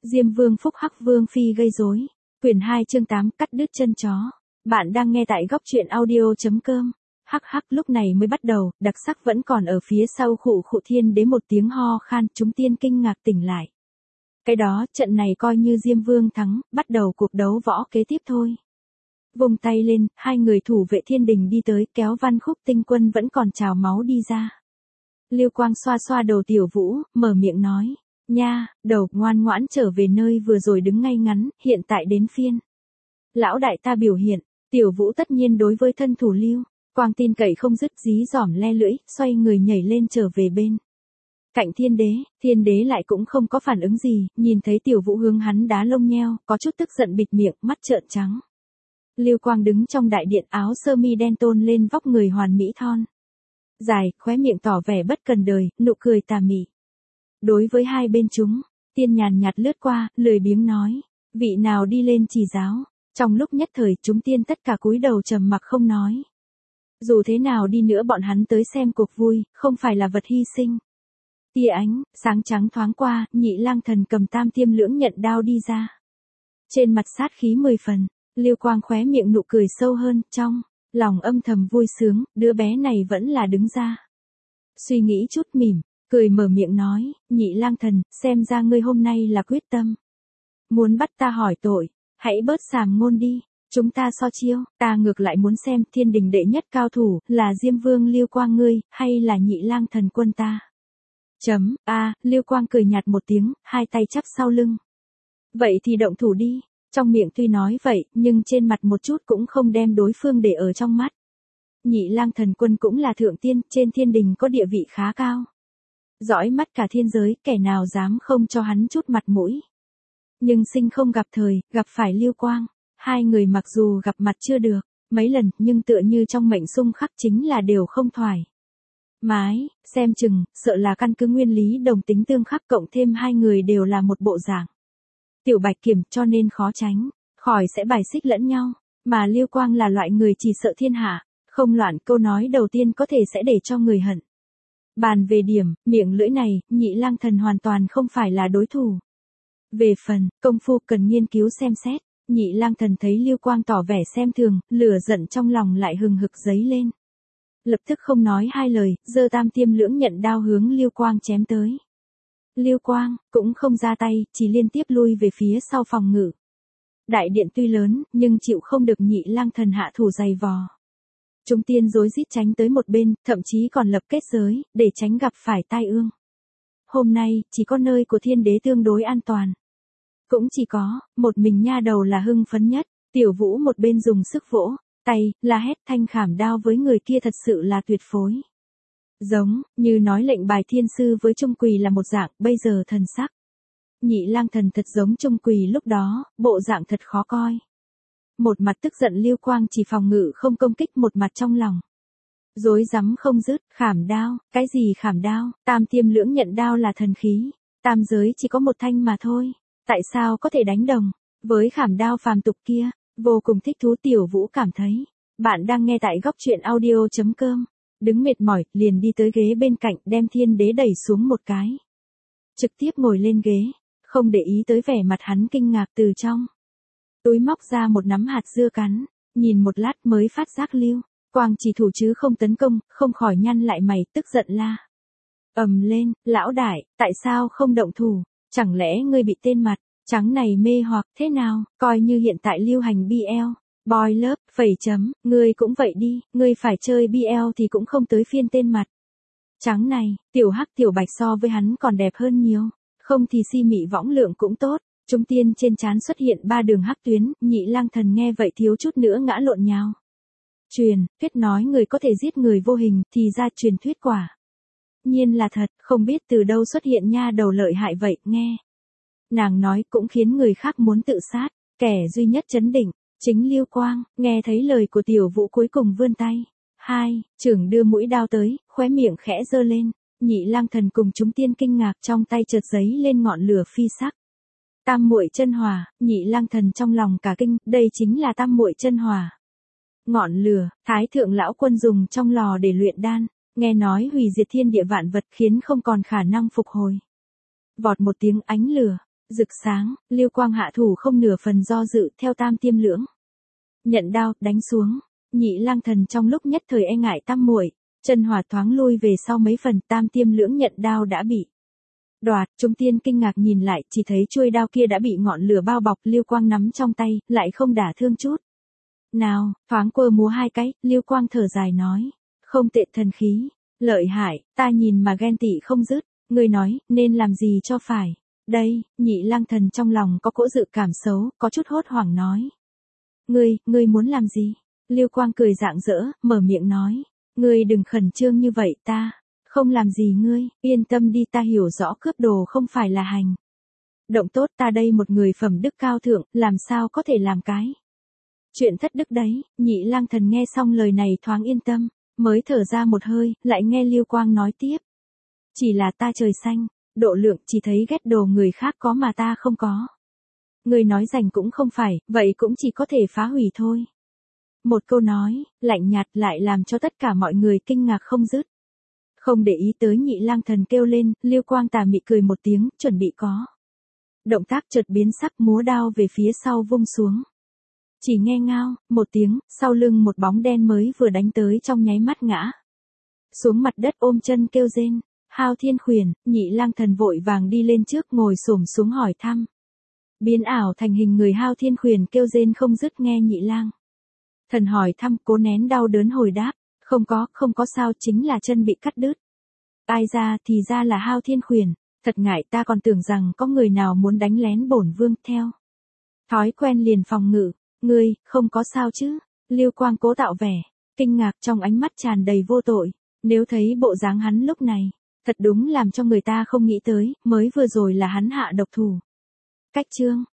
Diêm Vương phúc hắc Vương phi gây rối. Quyển 2 chương 8 cắt đứt chân chó. Bạn đang nghe tại góc truyện audio.com. Hắc hắc lúc này mới bắt đầu, đặc sắc vẫn còn ở phía sau. Khụ khụ thiên đế một tiếng ho khan, chúng tiên kinh ngạc tỉnh lại. Cái đó, trận này coi như Diêm Vương thắng, bắt đầu cuộc đấu võ kế tiếp thôi. Vùng tay lên, hai người thủ vệ thiên đình đi tới, kéo Văn Khúc Tinh Quân vẫn còn trào máu đi ra. Lưu Quang xoa xoa đầu Tiểu Vũ, mở miệng nói. Nha, đầu, ngoan ngoãn trở về nơi vừa rồi đứng ngay ngắn, hiện tại đến phiên. Lão đại ta biểu hiện, Tiểu Vũ tất nhiên đối với thân thủ Lưu Quang tin cậy không dứt, dí dỏm le lưỡi, xoay người nhảy lên trở về bên cạnh thiên đế lại cũng không có phản ứng gì, nhìn thấy Tiểu Vũ hướng hắn đá lông nheo, có chút tức giận bịt miệng, mắt trợn trắng. Lưu Quang đứng trong đại điện, áo sơ mi đen tôn lên vóc người hoàn mỹ thon dài, khóe miệng tỏ vẻ bất cần đời, nụ cười tà mị. Đối với hai bên chúng, tiên nhàn nhạt lướt qua, lười biếng nói, vị nào đi lên chỉ giáo. Trong lúc nhất thời chúng tiên tất cả cúi đầu trầm mặc không nói. Dù thế nào đi nữa bọn hắn tới xem cuộc vui, không phải là vật hy sinh. Tia ánh sáng trắng thoáng qua, Nhị Lang Thần cầm Tam Tiêm Lưỡng Nhận đao đi ra. Trên mặt sát khí 10 phần, Lưu Quang khóe miệng nụ cười sâu hơn, trong lòng âm thầm vui sướng, đứa bé này vẫn là đứng ra. Suy nghĩ chút mỉm, cười mở miệng nói, Nhị Lang Thần, xem ra ngươi hôm nay là quyết tâm. Muốn bắt ta hỏi tội, hãy bớt sàm ngôn đi, chúng ta so chiêu, ta ngược lại muốn xem thiên đình đệ nhất cao thủ, là Diêm Vương Lưu Quang ngươi, hay là Nhị Lang Thần quân ta. Lưu Quang cười nhạt một tiếng, hai tay chắp sau lưng. Vậy thì động thủ đi, trong miệng tuy nói vậy, nhưng trên mặt một chút cũng không đem đối phương để ở trong mắt. Nhị Lang Thần quân cũng là thượng tiên, trên thiên đình có địa vị khá cao. Dõi mắt cả thiên giới, kẻ nào dám không cho hắn chút mặt mũi. Nhưng sinh không gặp thời, gặp phải Lưu Quang. Hai người mặc dù gặp mặt chưa được mấy lần, nhưng tựa như trong mệnh xung khắc chính là đều không thoải mái, xem chừng, sợ là căn cứ nguyên lý đồng tính tương khắc cộng thêm hai người đều là một bộ dạng Tiểu Bạch Kiểm, cho nên khó tránh khỏi sẽ bài xích lẫn nhau, mà Lưu Quang là loại người chỉ sợ thiên hạ, không loạn. Câu nói đầu tiên có thể sẽ để cho người hận. Bàn về điểm, miệng lưỡi này, Nhị Lang Thần hoàn toàn không phải là đối thủ. Về phần công phu cần nghiên cứu xem xét, Nhị Lang Thần thấy Lưu Quang tỏ vẻ xem thường, lửa giận trong lòng lại hừng hực dấy lên. Lập tức không nói hai lời, giơ Tam Tiêm Lưỡng Nhận đao hướng Lưu Quang chém tới. Lưu Quang cũng không ra tay, chỉ liên tiếp lui về phía sau phòng ngự. Đại điện tuy lớn, nhưng chịu không được Nhị Lang Thần hạ thủ dày vò. Chúng tiên rối rít tránh tới một bên, thậm chí còn lập kết giới, để tránh gặp phải tai ương. Hôm nay, chỉ có nơi của thiên đế tương đối an toàn. Cũng chỉ có, một mình nha đầu là hưng phấn nhất. Tiểu Vũ một bên dùng sức vỗ tay, la hét, thanh khảm đao với người kia thật sự là tuyệt phối. Giống như nói lệnh bài thiên sư với Trung Quỳ là một dạng, bây giờ thần sắc Nhị Lang Thần thật giống Trung Quỳ lúc đó, bộ dạng thật khó coi. Một mặt tức giận Lưu Quang chỉ phòng ngự không công kích, một mặt trong lòng rối rắm không dứt. Khảm đao, cái gì khảm đao? Tam Tiêm Lưỡng Nhận đao là thần khí, tam giới chỉ có một thanh mà thôi, tại sao có thể đánh đồng với khảm đao phàm tục kia? Vô cùng thích thú. Tiểu Vũ cảm thấy, bạn đang nghe tại góc truyện audio.com. Đứng mệt mỏi, liền đi tới ghế bên cạnh, đem thiên đế đẩy xuống một cái. Trực tiếp ngồi lên ghế, không để ý tới vẻ mặt hắn kinh ngạc, từ trong túi móc ra một nắm hạt dưa cắn, nhìn một lát mới phát giác Lưu Quang chỉ thủ chứ không tấn công, không khỏi nhăn lại mày, tức giận la ầm lên, lão đại, tại sao không động thủ? Chẳng lẽ ngươi bị tên mặt trắng này mê hoặc? Thế nào, coi như hiện tại lưu hành BL, boy love, ngươi cũng vậy đi, ngươi phải chơi BL thì cũng không tới phiên tên mặt trắng này. Tiểu Hắc Tiểu Bạch so với hắn còn đẹp hơn nhiều, không thì si mị võng lượng cũng tốt. Chúng tiên trên trán xuất hiện 3 đường hắc tuyến, Nhị Lang Thần nghe vậy thiếu chút nữa ngã lộn nhào. Truyền thuyết nói người có thể giết người vô hình, thì ra truyền thuyết quả nhiên là thật, không biết từ đâu xuất hiện nha đầu lợi hại vậy. Nghe nàng nói cũng khiến người khác muốn tự sát. Kẻ duy nhất trấn định chính Lưu Quang, nghe thấy lời của Tiểu Vũ cuối cùng vươn tay, hai chưởng đưa mũi đao tới, khóe miệng khẽ giơ lên. Nhị Lang Thần cùng chúng tiên kinh ngạc, trong tay chợt giấy lên ngọn lửa phi sắc. Tam muội chân hỏa. Nhị Lang Thần trong lòng cả kinh, đây chính là tam muội chân hỏa. Ngọn lửa, Thái thượng lão quân dùng trong lò để luyện đan, nghe nói hủy diệt thiên địa vạn vật, khiến không còn khả năng phục hồi. Vọt một tiếng, ánh lửa Rực sáng, Lưu Quang hạ thủ không nửa phần do dự, theo tam tiêm lưỡng. Nhận đao, đánh xuống. Nhị Lang Thần trong lúc nhất thời e ngại tam muội, chân hỏa thoáng lui về sau mấy phần, tam tiêm lưỡng nhận đao đã bị đoạt. Chúng tiên kinh ngạc nhìn lại, chỉ thấy chuôi đao kia đã bị ngọn lửa bao bọc, Lưu Quang nắm trong tay, lại không đả thương chút nào. Thoáng quơ múa hai cái, Lưu Quang thở dài nói, không tệ thần khí, lợi hại, ta nhìn mà ghen tị không dứt. Ngươi nói, nên làm gì cho phải. Đây, Nhị Lang Thần trong lòng có cỗ dự cảm xấu, có chút hốt hoảng nói. Ngươi muốn làm gì? Lưu Quang cười rạng rỡ, mở miệng nói. Ngươi đừng khẩn trương như vậy, ta không làm gì ngươi, yên tâm đi, ta hiểu rõ cướp đồ không phải là hành động tốt, ta đây một người phẩm đức cao thượng, làm sao có thể làm cái chuyện thất đức đấy. Nhị Lang Thần nghe xong lời này thoáng yên tâm, mới thở ra một hơi, lại nghe Lưu Quang nói tiếp. Chỉ là ta trời xanh, độ lượng, chỉ thấy ghét đồ người khác có mà ta không có. Người nói rành cũng không phải, vậy cũng chỉ có thể phá hủy thôi. Một câu nói, lạnh nhạt lại làm cho tất cả mọi người kinh ngạc không dứt. Không để ý tới Nhị Lang Thần kêu lên, Lưu Quang tà mị cười một tiếng, chuẩn bị có động tác chợt biến sắc, múa đao về phía sau vung xuống. Chỉ nghe ngao, một tiếng, sau lưng một bóng đen mới vừa đánh tới trong nháy mắt ngã xuống mặt đất, ôm chân kêu rên. Hao Thiên Khuyển. Nhị Lang Thần vội vàng đi lên trước, ngồi xổm xuống hỏi thăm. Biến ảo thành hình người, Hao Thiên Khuyển kêu rên không dứt, nghe Nhị Lang Thần hỏi thăm, cố nén đau đớn hồi đáp, không có sao, chính là chân bị cắt đứt. Ai ra, thì ra là Hao Thiên Khuyển, thật ngại, ta còn tưởng rằng có người nào muốn đánh lén bổn vương, theo thói quen liền phòng ngự. Ngươi, không có sao chứ? Lưu Quang cố tạo vẻ kinh ngạc, trong ánh mắt tràn đầy vô tội. Nếu thấy bộ dáng hắn lúc này, thật đúng làm cho người ta không nghĩ tới, mới vừa rồi là hắn hạ độc thủ. Cách chương